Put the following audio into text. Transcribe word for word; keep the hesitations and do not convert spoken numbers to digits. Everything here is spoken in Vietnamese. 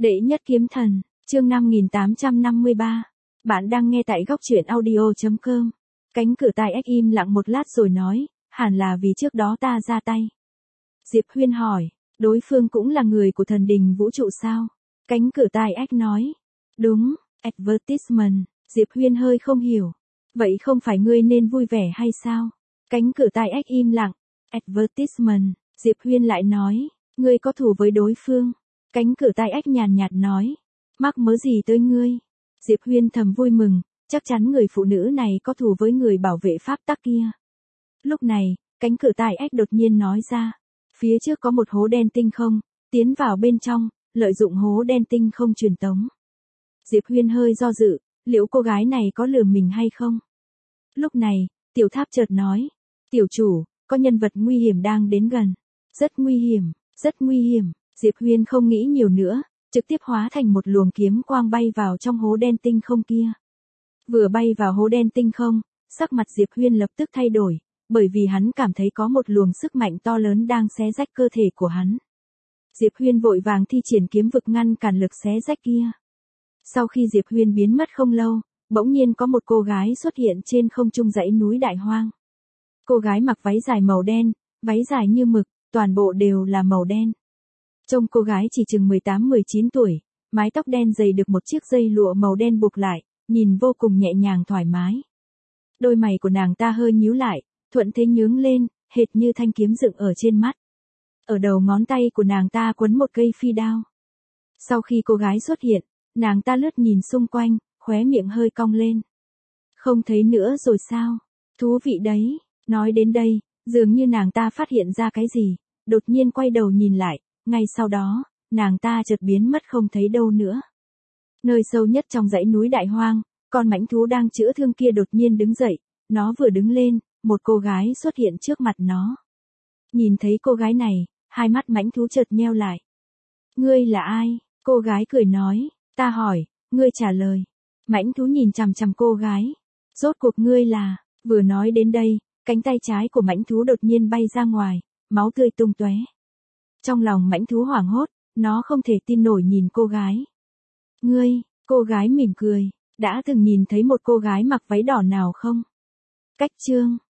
Đệ nhất kiếm thần, chương năm nghìn tám trăm năm mươi ba. Bạn đang nghe tại góc truyện audio chấm com. Cánh cửa tai ách im lặng một lát rồi nói, hẳn là vì trước đó ta ra tay. Diệp Huyên hỏi, đối phương cũng là người của thần đình vũ trụ sao? Cánh cửa tai ách nói, đúng, advertisement. Diệp Huyên hơi không hiểu. Vậy không phải ngươi nên vui vẻ hay sao? Cánh cửa tai ách im lặng. Advertisement. Diệp Huyên lại nói, ngươi có thù với đối phương. Cánh cửa tai ách nhàn nhạt nói, mắc mớ gì tới ngươi? Diệp Huyên thầm vui mừng, chắc chắn người phụ nữ này có thù với người bảo vệ pháp tắc kia. Lúc này, cánh cửa tai ách đột nhiên nói ra, phía trước có một hố đen tinh không, tiến vào bên trong, lợi dụng hố đen tinh không truyền tống. Diệp Huyên hơi do dự, liệu cô gái này có lừa mình hay không? Lúc này, tiểu tháp chợt nói, tiểu chủ, có nhân vật nguy hiểm đang đến gần. Rất nguy hiểm, rất nguy hiểm. Diệp Huyên không nghĩ nhiều nữa, trực tiếp hóa thành một luồng kiếm quang bay vào trong hố đen tinh không kia. Vừa bay vào hố đen tinh không, sắc mặt Diệp Huyên lập tức thay đổi, bởi vì hắn cảm thấy có một luồng sức mạnh to lớn đang xé rách cơ thể của hắn. Diệp Huyên vội vàng thi triển kiếm vực ngăn cản lực xé rách kia. Sau khi Diệp Huyên biến mất không lâu, bỗng nhiên có một cô gái xuất hiện trên không trung dãy núi Đại Hoang. Cô gái mặc váy dài màu đen, váy dài như mực, toàn bộ đều là màu đen. Trông cô gái chỉ chừng mười tám mười chín tuổi, mái tóc đen dày được một chiếc dây lụa màu đen buộc lại, nhìn vô cùng nhẹ nhàng thoải mái. Đôi mày của nàng ta hơi nhíu lại, thuận thế nhướng lên, hệt như thanh kiếm dựng ở trên mắt. Ở đầu ngón tay của nàng ta quấn một cây phi đao. Sau khi cô gái xuất hiện, nàng ta lướt nhìn xung quanh, khóe miệng hơi cong lên. Không thấy nữa rồi sao? Thú vị đấy. Nói đến đây, dường như nàng ta phát hiện ra cái gì, đột nhiên quay đầu nhìn lại, ngay sau đó, nàng ta chợt biến mất không thấy đâu nữa. Nơi sâu nhất trong dãy núi Đại Hoang, con mãnh thú đang chữa thương kia đột nhiên đứng dậy, nó vừa đứng lên, một cô gái xuất hiện trước mặt nó. Nhìn thấy cô gái này, hai mắt mãnh thú chợt nheo lại. Ngươi là ai? Cô gái cười nói, ta hỏi, ngươi trả lời. Mãnh thú nhìn chằm chằm cô gái. Rốt cuộc ngươi là, vừa nói đến đây, cánh tay trái của mãnh thú đột nhiên bay ra ngoài, máu tươi tung tóe. Trong lòng mãnh thú hoảng hốt, nó không thể tin nổi nhìn cô gái. Ngươi, cô gái mỉm cười, đã từng nhìn thấy một cô gái mặc váy đỏ nào không? Cách chương.